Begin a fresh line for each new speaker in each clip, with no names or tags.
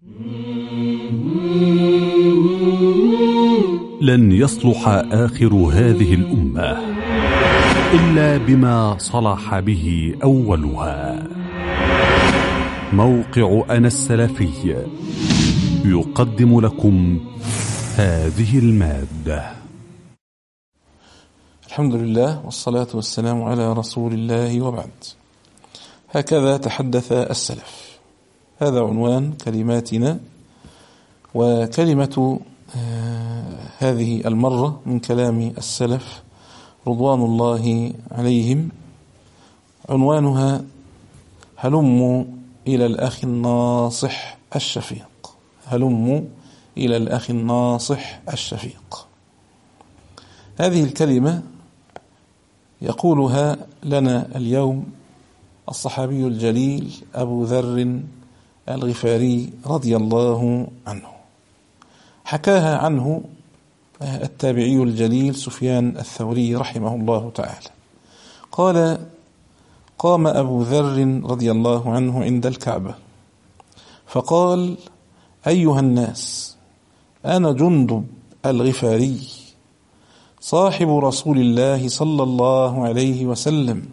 لن يصلح آخر هذه الأمة إلا بما صلح به أولها. موقع أنا السلفي يقدم لكم هذه المادة.
الحمد لله والصلاة والسلام على رسول الله، وبعد. هكذا تحدث السلف. هذا عنوان كلماتنا، وكلمة هذه المرة من كلام السلف رضوان الله عليهم عنوانها: هلموا إلى الأخ الناصح الشفيق. هلموا إلى الأخ الناصح الشفيق. هذه الكلمة يقولها لنا اليوم الصحابي الجليل أبو ذر الغفاري رضي الله عنه. حكاها عنه التابعي الجليل سفيان الثوري رحمه الله تعالى. قال: قام أبو ذر رضي الله عنه عند الكعبة فقال: أيها الناس، أنا جندب الغفاري صاحب رسول الله صلى الله عليه وسلم،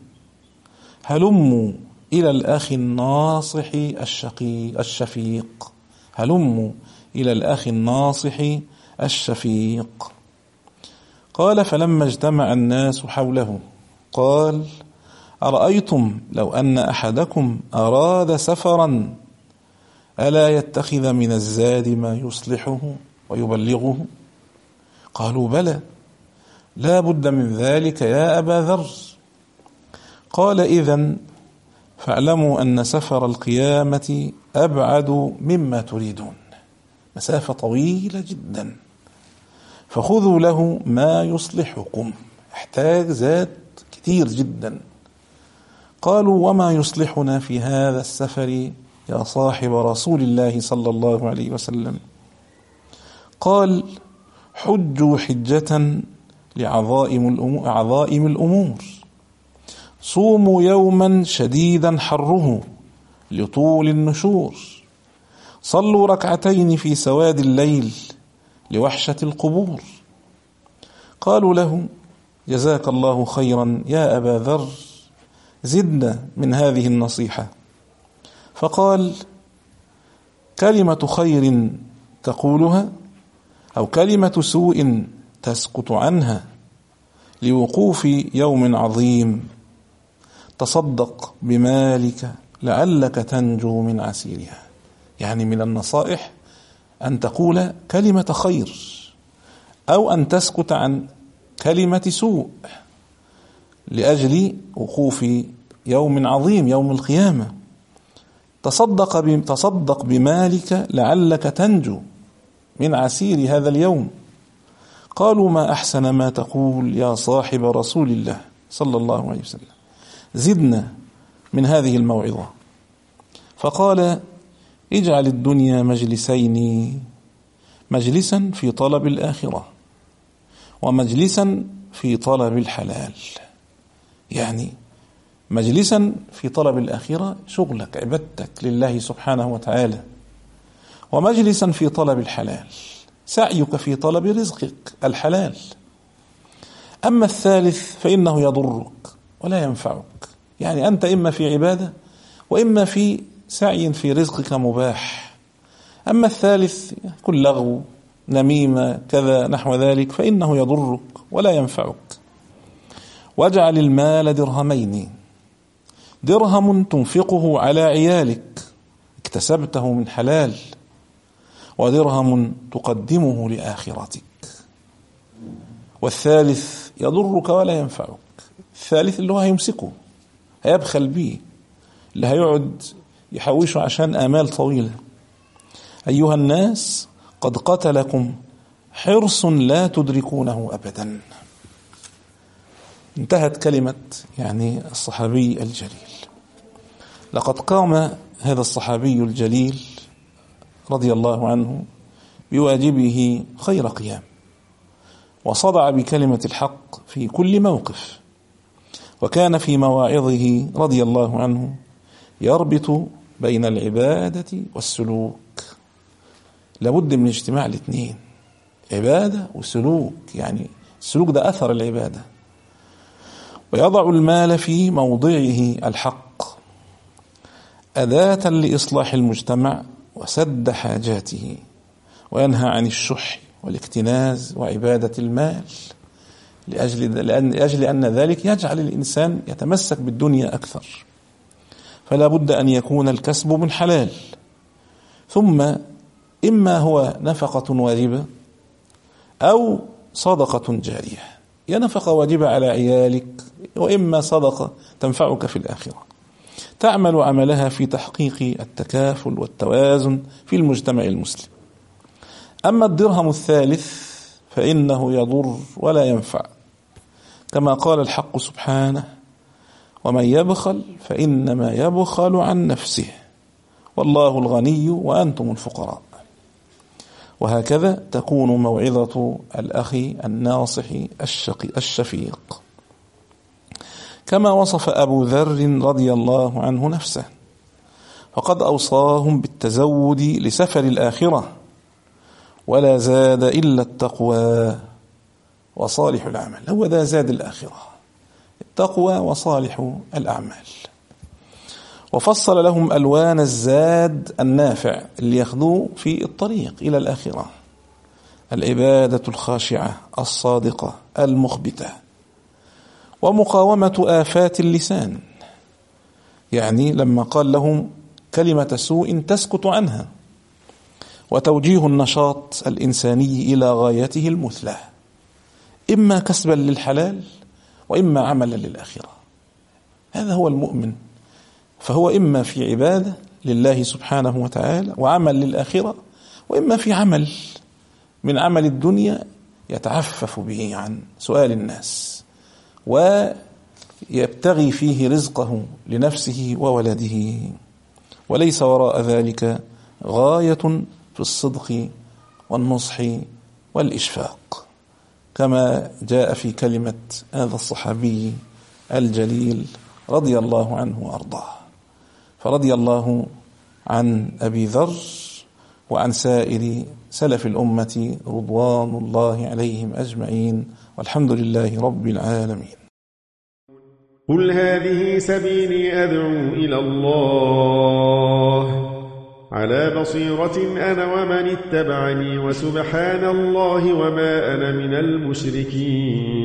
هلموا إلى الأخ الناصح الشفيق. هلموا إلى الأخ الناصح الشفيق. قال: فلما اجتمع الناس حوله قال: أرأيتم لو أن أحدكم أراد سفرا ألا يتخذ من الزاد ما يصلحه ويبلغه؟ قالوا: بلى، لا بد من ذلك يا أبا ذر. قال: إذن فاعلموا أن سفر القيامة أبعد مما تريدون، مسافة طويلة جدا، فخذوا له ما يصلحكم. احتاج زاد كثير جدا. قالوا: وما يصلحنا في هذا السفر يا صاحب رسول الله صلى الله عليه وسلم؟ قال: حجوا حجة لعظائم الأمور، صوموا يوما شديدا حره لطول النشور، صلوا ركعتين في سواد الليل لوحشة القبور. قالوا له: جزاك الله خيرا يا أبا ذر، زدنا من هذه النصيحة. فقال: كلمة خير تقولها أو كلمة سوء تسكت عنها لوقوف يوم عظيم، تصدق بمالك لعلك تنجو من عسيرها. يعني من النصائح أن تقول كلمة خير أو أن تسكت عن كلمة سوء لأجل وقوف يوم عظيم، يوم القيامة. تصدق بمالك لعلك تنجو من عسير هذا اليوم. قالوا: ما أحسن ما تقول يا صاحب رسول الله صلى الله عليه وسلم، زدنا من هذه الموعظة. فقال: اجعل الدنيا مجلسين، مجلسا في طلب الآخرة ومجلسا في طلب الحلال. يعني مجلسا في طلب الآخرة، شغلك عبادتك لله سبحانه وتعالى، ومجلسا في طلب الحلال، سعيك في طلب رزقك الحلال. أما الثالث فإنه يضرك ولا ينفعك. يعني أنت إما في عبادة وإما في سعي في رزقك مباح. أما الثالث كل لغو، نميمة، كذا نحو ذلك، فإنه يضرك ولا ينفعك. واجعل المال درهمين، درهم تنفقه على عيالك اكتسبته من حلال، ودرهم تقدمه لآخرتك. والثالث يضرك ولا ينفعك. الثالث اللي هو هيمسكه، هيبخل به، اللي هيقعد يحوشه عشان آمال طويلة. أيها الناس، قد قتلكم حرص لا تدركونه أبدا. انتهت كلمة الصحابي الجليل. لقد قام هذا الصحابي الجليل رضي الله عنه بواجبه خير قيام، وصدع بكلمة الحق في كل موقف، وكان في مواعظه رضي الله عنه يربط بين العبادة والسلوك. لابد من اجتماع الاثنين، عبادة وسلوك، يعني السلوك ده أثر العبادة. ويضع المال في موضعه الحق أداة لإصلاح المجتمع وسد حاجاته، وينهى عن الشح والاكتناز وعبادة المال، لأجل أن ذلك يجعل الإنسان يتمسك بالدنيا أكثر. فلا بد أن يكون الكسب من حلال، ثم إما هو نفقة واجبة أو صدقة جارية، يا نفقة واجبة على عيالك، وإما صدقة تنفعك في الآخرة، تعمل عملها في تحقيق التكافل والتوازن في المجتمع المسلم. أما الدرهم الثالث فإنه يضر ولا ينفع، كما قال الحق سبحانه: ومن يبخل فإنما يبخل عن نفسه والله الغني وأنتم الفقراء. وهكذا تكون موعظة الأخ الناصح الشفيق. كما وصف أبو ذر رضي الله عنه نفسه، فقد أوصاهم بالتزود لسفر الآخرة، ولا زاد إلا التقوى وصالح الأعمال. هو ذا زاد الآخرة، التقوى وصالح الأعمال. وفصل لهم ألوان الزاد النافع اللي ياخذوه في الطريق إلى الآخرة: العبادة الخاشعة الصادقة المخبتة، ومقاومة آفات اللسان، يعني لما قال لهم كلمة سوء تسكت عنها، وتوجيه النشاط الإنساني إلى غايته المثلى، إما كسبا للحلال وإما عملا للآخرة. هذا هو المؤمن، فهو إما في عبادة لله سبحانه وتعالى وعمل للآخرة، وإما في عمل من عمل الدنيا يتعفف به عن سؤال الناس ويبتغي فيه رزقه لنفسه وولده، وليس وراء ذلك غاية في الصدق والنصح والإشفاق، كما جاء في كلمة هذا الصحابي الجليل رضي الله عنه وأرضاه. فرضي الله عن أبي ذر وعن سائر سلف الأمة رضوان الله عليهم أجمعين، والحمد لله رب العالمين.
قل هذه سبيلي أدعو إلى الله على بصيرة أنا ومن اتبعني، وسبحان الله وما أنا من المشركين.